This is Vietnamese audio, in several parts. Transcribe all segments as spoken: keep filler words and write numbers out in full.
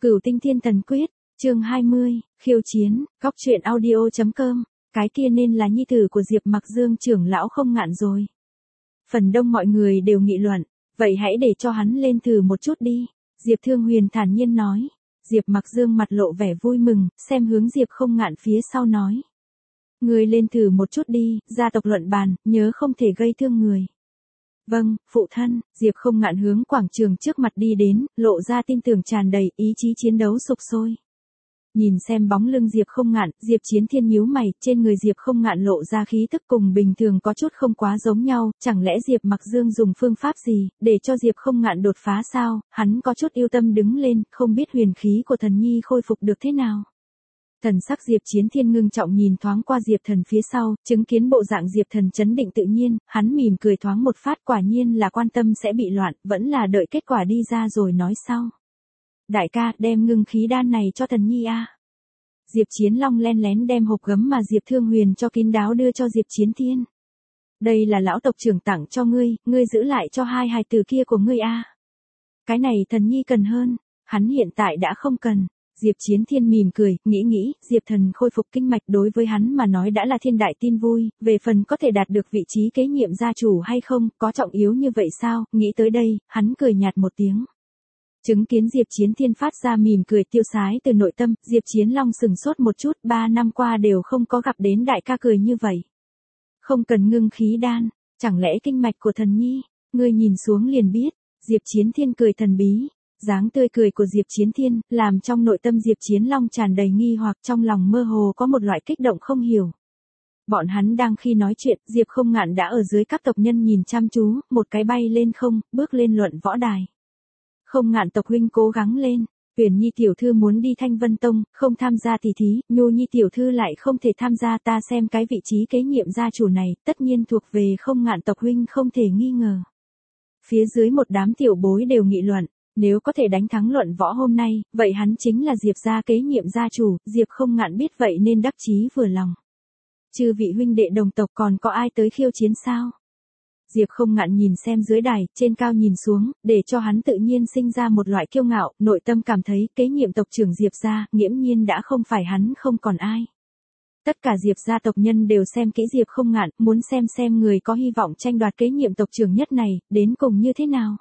Cửu Tinh Thiên Thần Quyết, chương hai mươi, khiêu chiến, góc truyện audio.com, cái kia nên là nhi tử của Diệp Mặc Dương trưởng lão Không Ngạn rồi. Phần đông mọi người đều nghị luận, vậy hãy để cho hắn lên thử một chút đi, Diệp Thương Huyền thản nhiên nói. Diệp Mặc Dương mặt lộ vẻ vui mừng, xem hướng Diệp Không Ngạn phía sau nói. Người lên thử một chút đi, gia tộc luận bàn, nhớ không thể gây thương người. Vâng, phụ thân, Diệp Không Ngạn hướng quảng trường trước mặt đi đến, lộ ra tin tưởng tràn đầy, ý chí chiến đấu sục sôi. Nhìn xem bóng lưng Diệp Không Ngạn, Diệp Chiến Thiên nhíu mày, trên người Diệp Không Ngạn lộ ra khí tức cùng bình thường có chút không quá giống nhau, chẳng lẽ Diệp Mặc Dương dùng phương pháp gì, để cho Diệp Không Ngạn đột phá sao, hắn có chút yêu tâm đứng lên, không biết huyền khí của thần nhi khôi phục được thế nào. Thần sắc Diệp Chiến Thiên ngưng trọng nhìn thoáng qua Diệp Thần phía sau, chứng kiến bộ dạng Diệp Thần chấn định tự nhiên, hắn mỉm cười thoáng một phát, quả nhiên là quan tâm sẽ bị loạn, vẫn là đợi kết quả đi ra rồi nói sau. Đại ca, đem ngưng khí đan này cho thần nhi a. Diệp Chiến Long len lén đem hộp gấm mà Diệp Thương Huyền cho kín đáo đưa cho Diệp Chiến Thiên. Đây là lão tộc trưởng tặng cho ngươi, ngươi giữ lại cho hai hài tử kia của ngươi a. Cái này thần nhi cần hơn, hắn hiện tại đã không cần. Diệp Chiến Thiên mỉm cười, nghĩ nghĩ, Diệp Thần khôi phục kinh mạch đối với hắn mà nói đã là thiên đại tin vui, về phần có thể đạt được vị trí kế nhiệm gia chủ hay không, có trọng yếu như vậy sao, nghĩ tới đây, hắn cười nhạt một tiếng. Chứng kiến Diệp Chiến Thiên phát ra mỉm cười tiêu sái từ nội tâm, Diệp Chiến Long sừng sốt một chút, ba năm qua đều không có gặp đến đại ca cười như vậy. Không cần ngưng khí đan, chẳng lẽ kinh mạch của thần nhi, ngươi nhìn xuống liền biết, Diệp Chiến Thiên cười thần bí. Dáng tươi cười của Diệp Chiến Thiên, làm trong nội tâm Diệp Chiến Long tràn đầy nghi hoặc, trong lòng mơ hồ có một loại kích động không hiểu. Bọn hắn đang khi nói chuyện, Diệp Không Ngạn đã ở dưới các tộc nhân nhìn chăm chú, một cái bay lên không, bước lên luận võ đài. Không Ngạn tộc huynh cố gắng lên, Huyền Nhi tiểu thư muốn đi Thanh Vân Tông, không tham gia tỷ thí, Nhu Nhi tiểu thư lại không thể tham gia, ta xem cái vị trí kế nhiệm gia chủ này, tất nhiên thuộc về Không Ngạn tộc huynh không thể nghi ngờ. Phía dưới một đám tiểu bối đều nghị luận. Nếu có thể đánh thắng luận võ hôm nay, vậy hắn chính là Diệp gia kế nhiệm gia chủ, Diệp Không Ngạn biết vậy nên đắc chí vừa lòng. Chư vị huynh đệ đồng tộc còn có ai tới khiêu chiến sao? Diệp Không Ngạn nhìn xem dưới đài, trên cao nhìn xuống, để cho hắn tự nhiên sinh ra một loại kiêu ngạo, nội tâm cảm thấy kế nhiệm tộc trưởng Diệp gia, nghiễm nhiên đã không phải hắn không còn ai. Tất cả Diệp gia tộc nhân đều xem kỹ Diệp Không Ngạn, muốn xem xem người có hy vọng tranh đoạt kế nhiệm tộc trưởng nhất này, đến cùng như thế nào.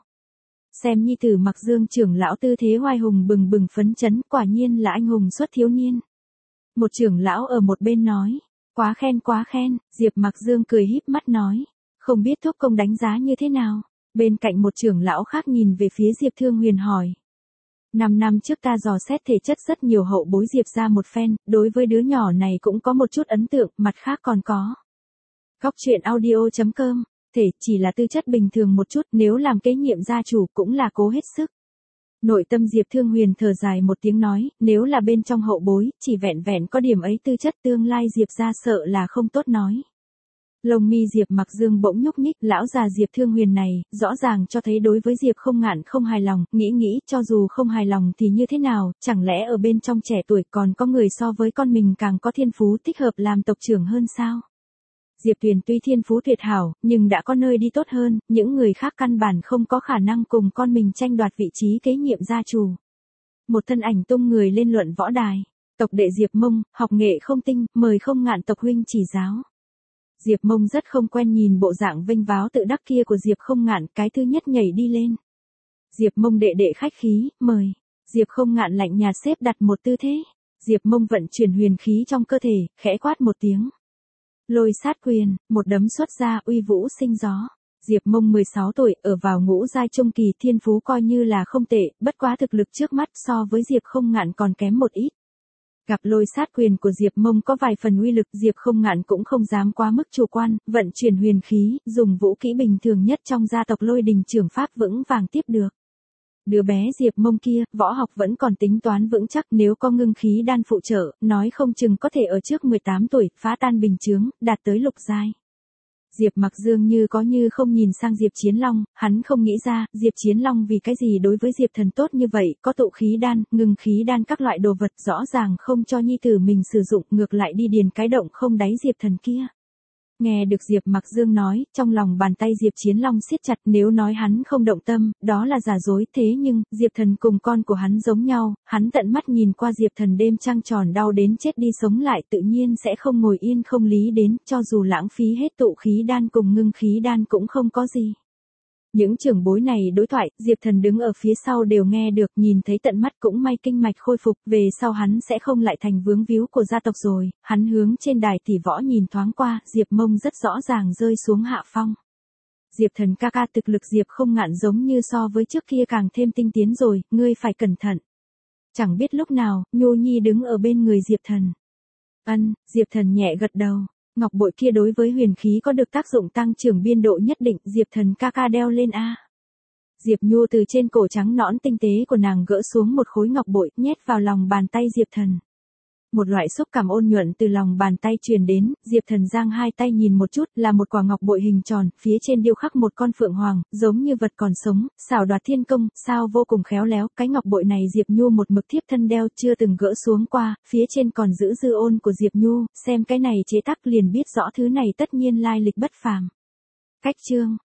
Xem nhi tử Mặc Dương trưởng lão tư thế oai hùng bừng bừng phấn chấn, quả nhiên là anh hùng xuất thiếu niên. Một trưởng lão ở một bên nói, quá khen quá khen, Diệp Mặc Dương cười híp mắt nói, không biết thúc công đánh giá như thế nào. Bên cạnh một trưởng lão khác nhìn về phía Diệp Thương Huyền hỏi. Năm năm trước ta dò xét thể chất rất nhiều hậu bối Diệp ra một phen, đối với đứa nhỏ này cũng có một chút ấn tượng, mặt khác còn có. Góc truyện audio.com thể chỉ là tư chất bình thường một chút, nếu làm kế nhiệm gia chủ cũng là cố hết sức. Nội tâm Diệp Thương Huyền thở dài một tiếng nói, nếu là bên trong hậu bối, chỉ vẹn vẹn có điểm ấy tư chất tương lai Diệp gia sợ là không tốt nói. Lông mi Diệp Mặc Dương bỗng nhúc nhích, lão già Diệp Thương Huyền này, rõ ràng cho thấy đối với Diệp Không Ngạn không hài lòng, nghĩ nghĩ, cho dù không hài lòng thì như thế nào, chẳng lẽ ở bên trong trẻ tuổi còn có người so với con mình càng có thiên phú thích hợp làm tộc trưởng hơn sao? Diệp Tuyền tuy thiên phú tuyệt hảo, nhưng đã có nơi đi tốt hơn, những người khác căn bản không có khả năng cùng con mình tranh đoạt vị trí kế nhiệm gia chủ. Một thân ảnh tung người lên luận võ đài. Tộc đệ Diệp Mông, học nghệ không tinh, mời Không Ngạn tộc huynh chỉ giáo. Diệp Mông rất không quen nhìn bộ dạng vênh váo tự đắc kia của Diệp Không Ngạn, cái thứ nhất nhảy đi lên. Diệp Mông đệ đệ khách khí, mời. Diệp Không Ngạn lạnh nhạt xếp đặt một tư thế. Diệp Mông vận chuyển huyền khí trong cơ thể, khẽ quát một tiếng. Lôi sát quyền, một đấm xuất ra uy vũ sinh gió. Diệp Mông mười sáu tuổi, ở vào ngũ giai trung kỳ, thiên phú coi như là không tệ, bất quá thực lực trước mắt so với Diệp Không Ngạn còn kém một ít. Gặp lôi sát quyền của Diệp Mông có vài phần uy lực, Diệp Không Ngạn cũng không dám quá mức chủ quan, vận chuyển huyền khí, dùng vũ kỹ bình thường nhất trong gia tộc Lôi Đình trưởng pháp vững vàng tiếp được. Đứa bé Diệp Mông kia, võ học vẫn còn tính toán vững chắc, nếu có ngưng khí đan phụ trợ, nói không chừng có thể ở trước mười tám tuổi, phá tan bình chướng, đạt tới lục giai. Diệp Mặc Dương như có như không nhìn sang Diệp Chiến Long, hắn không nghĩ ra, Diệp Chiến Long vì cái gì đối với Diệp Thần tốt như vậy, có tụ khí đan, ngưng khí đan các loại đồ vật rõ ràng không cho nhi tử mình sử dụng, ngược lại đi điền cái động không đáy Diệp Thần kia. Nghe được Diệp Mặc Dương nói, trong lòng bàn tay Diệp Chiến Long siết chặt, nếu nói hắn không động tâm, đó là giả dối, thế nhưng, Diệp Thần cùng con của hắn giống nhau, hắn tận mắt nhìn qua Diệp Thần đêm trăng tròn đau đến chết đi sống lại tự nhiên sẽ không ngồi yên không lý đến, cho dù lãng phí hết tụ khí đan cùng ngưng khí đan cũng không có gì. Những trưởng bối này đối thoại, Diệp Thần đứng ở phía sau đều nghe được, nhìn thấy tận mắt cũng may kinh mạch khôi phục, về sau hắn sẽ không lại thành vướng víu của gia tộc rồi, hắn hướng trên đài tỷ võ nhìn thoáng qua, Diệp Mông rất rõ ràng rơi xuống hạ phong. Diệp Thần ca ca thực lực Diệp không ngạn giống như so với trước kia càng thêm tinh tiến rồi, ngươi phải cẩn thận. Chẳng biết lúc nào, Nhu Nhi đứng ở bên người Diệp Thần. Ân, Diệp Thần nhẹ gật đầu. Ngọc bội kia đối với huyền khí có được tác dụng tăng trưởng biên độ nhất định, Diệp Thần ca ca đeo lên a. Diệp Nhu từ trên cổ trắng nõn tinh tế của nàng gỡ xuống một khối ngọc bội, nhét vào lòng bàn tay Diệp Thần. Một loại xúc cảm ôn nhuận từ lòng bàn tay truyền đến, Diệp Thần giang hai tay nhìn một chút, là một quả ngọc bội hình tròn, phía trên điêu khắc một con phượng hoàng, giống như vật còn sống, xảo đoạt thiên công, sao vô cùng khéo léo, cái ngọc bội này Diệp Nhu một mực thiếp thân đeo, chưa từng gỡ xuống qua, phía trên còn giữ dư ôn của Diệp Nhu, xem cái này chế tác liền biết rõ thứ này tất nhiên lai lịch bất phàm. Cách chương